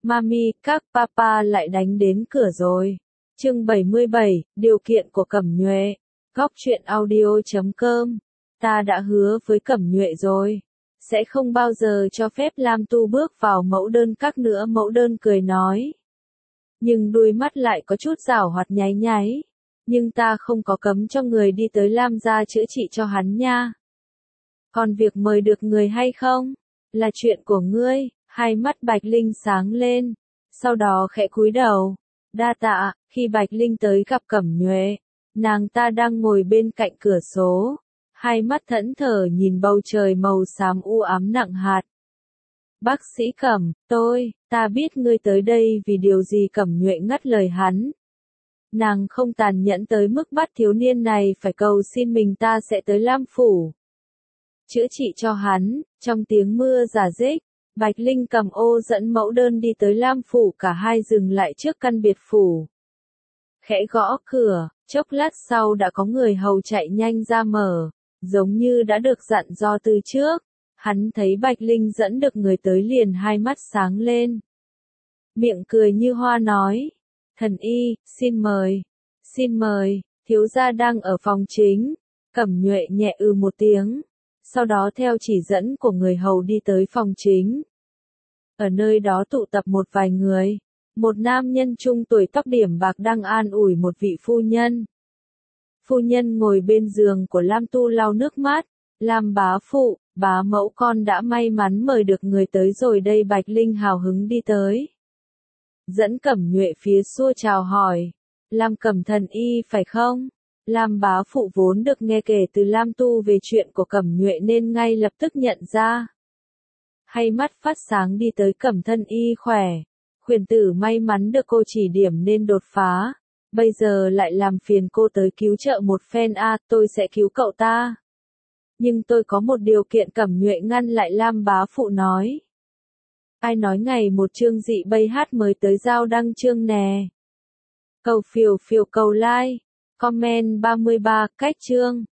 Mami, các papa lại đánh đến cửa rồi. Chương 77, điều kiện của Cẩm Nhuệ. Góc truyện audio.com. Ta đã hứa với Cẩm Nhuệ rồi, sẽ không bao giờ cho phép Lam Tu bước vào mẫu đơn các nữa. Mẫu đơn cười nói. Nhưng đuôi mắt lại có chút giảo hoạt nháy nháy. Nhưng ta không có cấm cho người đi tới Lam gia chữa trị cho hắn nha. Còn việc mời được người hay không, là chuyện của ngươi. Hai mắt Bạch Linh sáng lên, sau đó khẽ cúi đầu. Đa tạ. Khi Bạch Linh tới gặp Cẩm Nhuệ, nàng ta đang ngồi bên cạnh cửa sổ, hai mắt thẫn thờ nhìn bầu trời màu xám u ám nặng hạt. Bác sĩ Cẩm, ta biết ngươi tới đây vì điều gì? Cẩm Nhuệ ngắt lời hắn. Nàng không tàn nhẫn tới mức bắt thiếu niên này phải cầu xin mình. Ta sẽ tới Lam phủ, chữa trị cho hắn. Trong tiếng mưa rả rích, Bạch Linh cầm ô dẫn mẫu đơn đi tới Lam phủ. Cả hai dừng lại trước căn biệt phủ, khẽ gõ cửa. Chốc lát sau đã có người hầu chạy nhanh ra mở, giống như đã được dặn dò từ trước. Hắn thấy Bạch Linh dẫn được người tới liền hai mắt sáng lên, miệng cười như hoa nói. Thần y, xin mời. Xin mời, thiếu gia đang ở phòng chính. Cẩm Nhuệ nhẹ một tiếng, sau đó theo chỉ dẫn của người hầu đi tới phòng chính. Ở nơi đó tụ tập một vài người. Một nam nhân trung tuổi tóc điểm bạc đang an ủi một vị phu nhân. Phu nhân ngồi bên giường của Lam Tu lau nước mắt. Lam bá phụ, bá mẫu, con đã may mắn mời được người tới rồi đây. Bạch Linh hào hứng đi tới, dẫn Cẩm Nhuệ phía xua chào hỏi. Lam Cẩm thần y phải không? Lam bá phụ vốn được nghe kể từ Lam Tu về chuyện của Cẩm Nhuệ nên ngay lập tức nhận ra. Hay mắt phát sáng đi tới. Cẩm thân y khỏe. Khuyển tử may mắn được cô chỉ điểm nên đột phá. Bây giờ lại làm phiền cô tới cứu trợ một phen. Tôi sẽ cứu cậu ta. Nhưng tôi có một điều kiện. Cẩm Nhuệ ngăn lại. Lam bá phụ nói. Ai nói ngày một chương dị bây hát mới tới giao đăng chương nè. Cầu phiếu cầu like, comment 33, cách chương.